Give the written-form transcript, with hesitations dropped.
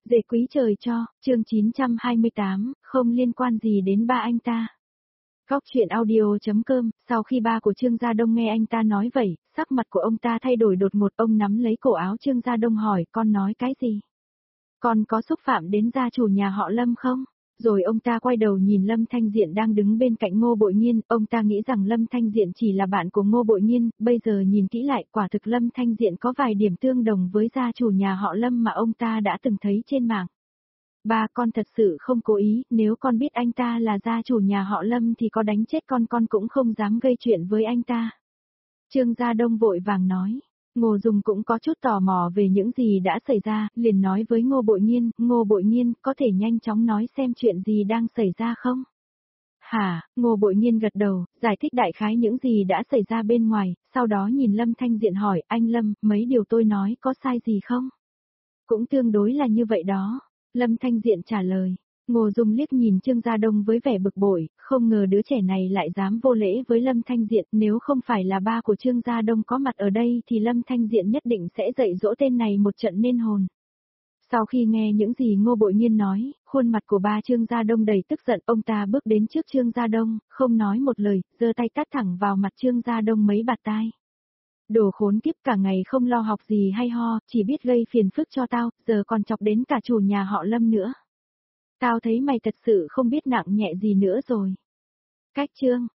Dễ quý trời cho, chương 928, không liên quan gì đến ba anh ta. Góc chuyện audio.com, sau khi ba của Trương Gia Đông nghe anh ta nói vậy, sắc mặt của ông ta thay đổi đột ngột, ông nắm lấy cổ áo Trương Gia Đông hỏi, con nói cái gì? Con có xúc phạm đến gia chủ nhà họ Lâm không? Rồi ông ta quay đầu nhìn Lâm Thanh Diện đang đứng bên cạnh Ngô Bội Nhiên, ông ta nghĩ rằng Lâm Thanh Diện chỉ là bạn của Ngô Bội Nhiên, bây giờ nhìn kỹ lại quả thực Lâm Thanh Diện có vài điểm tương đồng với gia chủ nhà họ Lâm mà ông ta đã từng thấy trên mạng. Ba, con thật sự không cố ý, nếu con biết anh ta là gia chủ nhà họ Lâm thì có đánh chết con cũng không dám gây chuyện với anh ta. Trương Gia Đông vội vàng nói. Ngô Dung cũng có chút tò mò về những gì đã xảy ra, liền nói với Ngô Bội Nhiên, có thể nhanh chóng nói xem chuyện gì đang xảy ra không? Hả, Ngô Bội Nhiên gật đầu, giải thích đại khái những gì đã xảy ra bên ngoài, sau đó nhìn Lâm Thanh Diện hỏi, anh Lâm, mấy điều tôi nói có sai gì không? Cũng tương đối là như vậy đó, Lâm Thanh Diện trả lời. Ngô Dung liếc nhìn Trương Gia Đông với vẻ bực bội, không ngờ đứa trẻ này lại dám vô lễ với Lâm Thanh Diện, nếu không phải là ba của Trương Gia Đông có mặt ở đây thì Lâm Thanh Diện nhất định sẽ dạy dỗ tên này một trận nên hồn. Sau khi nghe những gì Ngô Bội Nhiên nói, khuôn mặt của ba Trương Gia Đông đầy tức giận, ông ta bước đến trước Trương Gia Đông, không nói một lời, giơ tay tát thẳng vào mặt Trương Gia Đông mấy bạt tai. Đồ khốn kiếp, cả ngày không lo học gì hay ho, chỉ biết gây phiền phức cho tao, giờ còn chọc đến cả chủ nhà họ Lâm nữa. Tao thấy mày thật sự không biết nặng nhẹ gì nữa rồi. Cách chương